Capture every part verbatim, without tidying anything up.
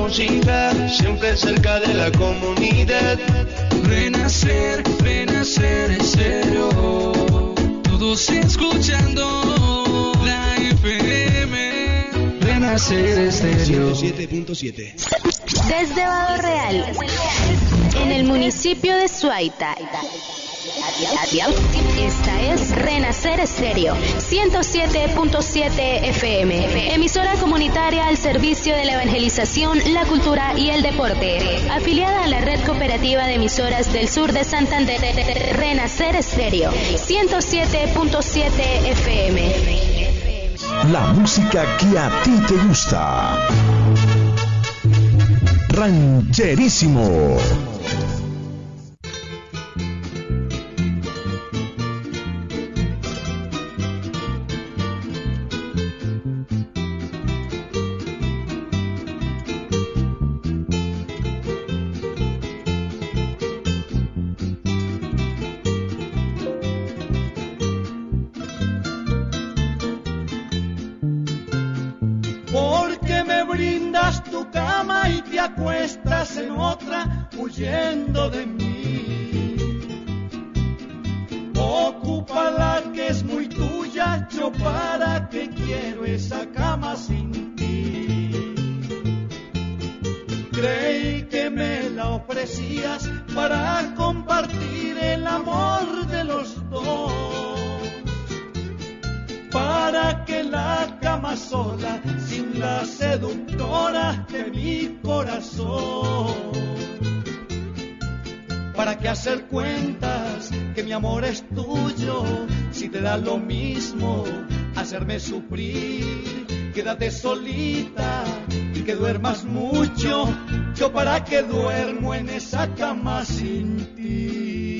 música, siempre cerca de la comunidad. Renacer, renacer en serio. Todos escuchando la F M. Renacer Estéreo ciento siete punto siete. Desde Vado Real, en el municipio de Suaita. Esta es Renacer Estéreo ciento siete punto siete F M, emisora comunitaria al servicio de la evangelización, la cultura y el deporte, afiliada a la red cooperativa de emisoras del sur de Santander. Renacer Estéreo ciento siete punto siete F M. La música que a ti te gusta. Rancherísimo. Porque me brindas tu cama y te acuestas en otra huyendo de mí. Ocupa la que es muy tuya, yo para qué quiero esa cama sin ti. Creí que me la ofrecías para compartir el amor de los dos, para que la cama sola, sin la seductora de mi corazón. ¿Para qué hacer cuentas que mi amor es tuyo? Si te da lo mismo hacerme sufrir, quédate solita y que duermas mucho. Yo para qué duermo en esa cama sin ti.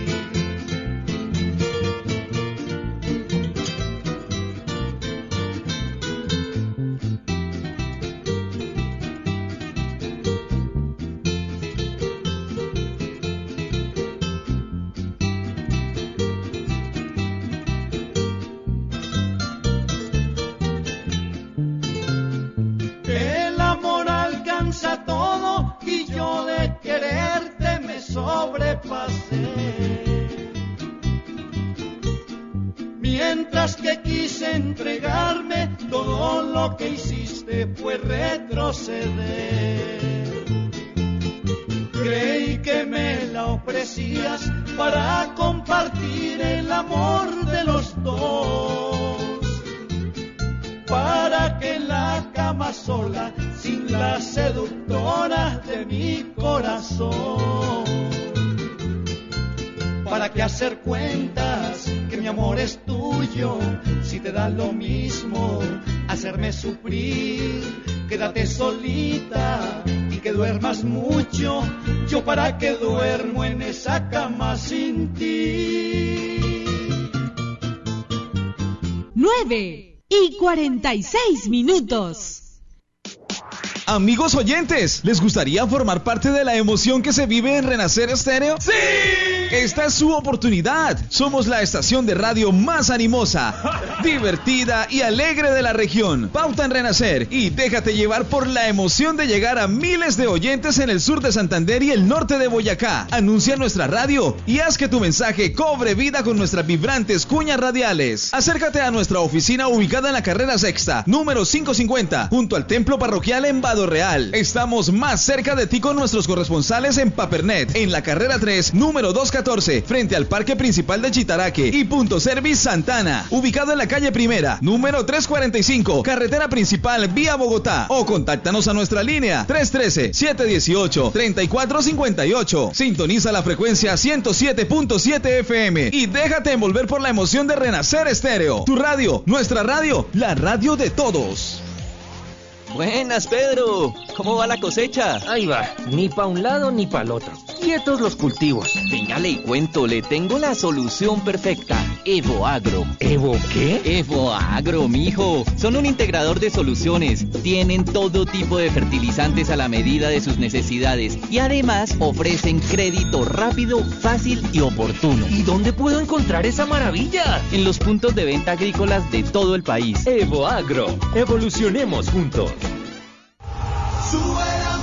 Mientras que quise entregarme, todo lo que hiciste fue retroceder. Creí que me la ofrecías para compartir el amor de los dos, para que en la cama sola, sin la seductora de mi corazón. ¿Para qué hacer cuentas que mi amor es tuyo? Si te da lo mismo hacerme sufrir, quédate solita y que duermas mucho. Yo para qué duermo en esa cama sin ti. nueve y cuarenta y seis minutos. Amigos oyentes, ¿les gustaría formar parte de la emoción que se vive en Renacer Estéreo? ¡Sí! Esta es su oportunidad. Somos la estación de radio más animosa, divertida y alegre de la región. Pauta en Renacer y déjate llevar por la emoción de llegar a miles de oyentes en el sur de Santander y el norte de Boyacá. Anuncia nuestra radio y haz que tu mensaje cobre vida con nuestras vibrantes cuñas radiales. Acércate a nuestra oficina ubicada en la carrera sexta, número quinientos cincuenta, junto al templo parroquial en Vado Real. Estamos más cerca de ti con nuestros corresponsales en Papernet, en la carrera tres, número doscientos catorce, frente al parque principal de Chitaraque, y Punto Service Santana, ubicado en la calle Primera, número trescientos cuarenta y cinco, carretera principal vía Bogotá, o contáctanos a nuestra línea tres uno tres, siete uno ocho, tres cuatro cinco ocho. Sintoniza la frecuencia ciento siete punto siete F M y déjate envolver por la emoción de Renacer Estéreo. Tu radio, nuestra radio, la radio de todos. Buenas, Pedro. ¿Cómo va la cosecha? Ahí va, ni pa' un lado ni pa' el otro. Quietos los cultivos. Venga, le cuento, le tengo la solución perfecta. Evo Agro. ¿Evo qué? Evo Agro, mijo. Son un integrador de soluciones. Tienen todo tipo de fertilizantes a la medida de sus necesidades. Y además ofrecen crédito rápido, fácil y oportuno. ¿Y dónde puedo encontrar esa maravilla? En los puntos de venta agrícolas de todo el país. Evo Agro. Evolucionemos juntos. Sube la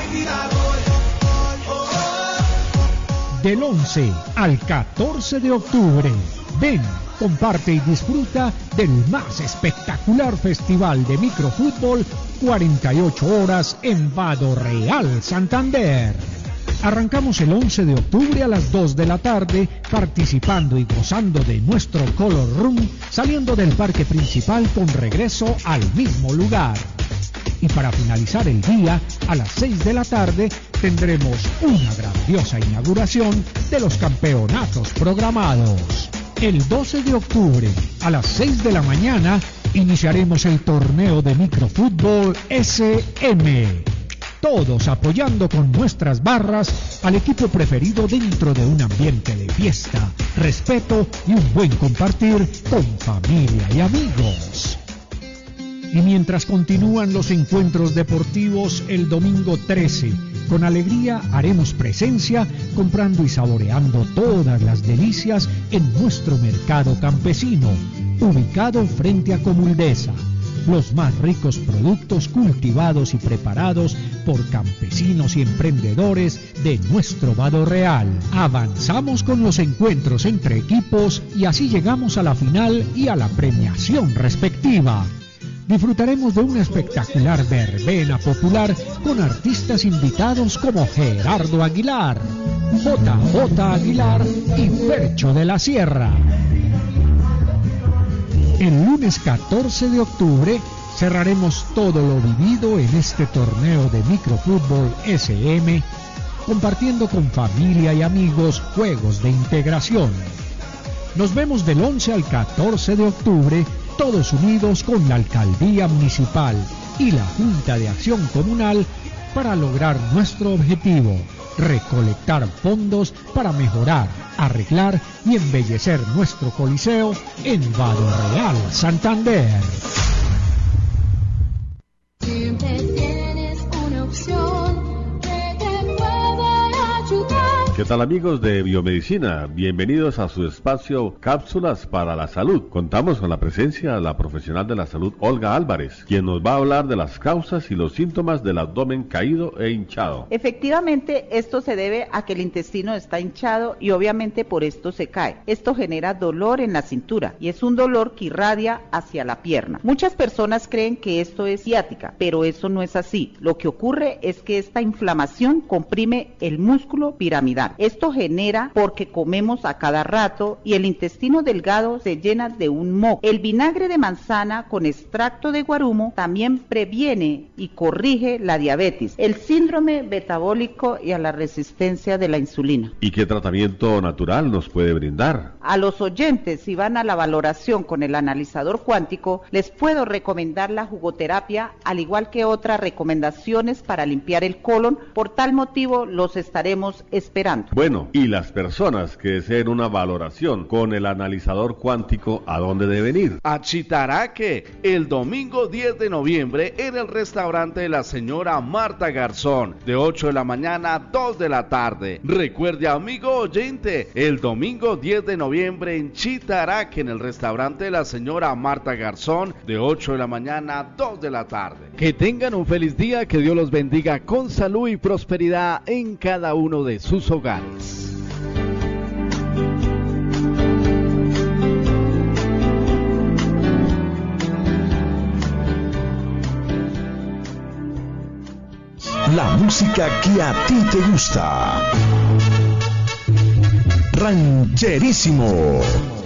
Del once al catorce de octubre, ven, comparte y disfruta del más espectacular festival de microfútbol cuarenta y ocho horas en Vado Real, Santander. Arrancamos el once de octubre a las dos de la tarde, participando y gozando de nuestro Color Room, saliendo del parque principal con regreso al mismo lugar. Y para finalizar el día, a las seis de la tarde, tendremos una grandiosa inauguración de los campeonatos programados. El doce de octubre, a las seis de la mañana, iniciaremos el torneo de microfútbol S M. Todos apoyando con nuestras barras al equipo preferido dentro de un ambiente de fiesta, respeto y un buen compartir con familia y amigos. Y mientras continúan los encuentros deportivos el domingo trece, con alegría haremos presencia comprando y saboreando todas las delicias en nuestro mercado campesino, ubicado frente a Comuldesa. Los más ricos productos cultivados y preparados por campesinos y emprendedores de nuestro Vado Real. Avanzamos con los encuentros entre equipos y así llegamos a la final y a la premiación respectiva. Disfrutaremos de una espectacular verbena popular con artistas invitados como Gerardo Aguilar, J J Aguilar y Fercho de la Sierra. El lunes catorce de octubre cerraremos todo lo vivido en este torneo de microfútbol S M, compartiendo con familia y amigos juegos de integración. Nos vemos del once al catorce de octubre, todos unidos con la Alcaldía Municipal y la Junta de Acción Comunal para lograr nuestro objetivo: recolectar fondos para mejorar, arreglar y embellecer nuestro coliseo en Vado Real, Santander. Siempre tienes una opción que te puede ayudar. ¿Qué tal, amigos de Biomedicina? Bienvenidos a su espacio Cápsulas para la Salud. Contamos con la presencia de la profesional de la salud Olga Álvarez, quien nos va a hablar de las causas y los síntomas del abdomen caído e hinchado. Efectivamente, esto se debe a que el intestino está hinchado y obviamente por esto se cae. Esto genera dolor en la cintura y es un dolor que irradia hacia la pierna. Muchas personas creen que esto es ciática, pero eso no es así. Lo que ocurre es que esta inflamación comprime el músculo piramidal. Esto genera porque comemos a cada rato y el intestino delgado se llena de un moco. El vinagre de manzana con extracto de guarumo también previene y corrige la diabetes, el síndrome metabólico y a la resistencia de la insulina. ¿Y qué tratamiento natural nos puede brindar? A los oyentes, si van a la valoración con el analizador cuántico, les puedo recomendar la jugoterapia, al igual que otras recomendaciones para limpiar el colon. Por tal motivo, los estaremos esperando. Bueno, y las personas que deseen una valoración con el analizador cuántico, ¿a dónde deben ir? A Chitaraque, el domingo diez de noviembre en el restaurante de la señora Marta Garzón, de ocho de la mañana a dos de la tarde. Recuerde, amigo oyente, el domingo diez de noviembre en Chitaraque, en el restaurante de la señora Marta Garzón, de ocho de la mañana a dos de la tarde. Que tengan un feliz día, que Dios los bendiga con salud y prosperidad en cada uno de sus hogares. La música que a ti te gusta. Rancherísimo.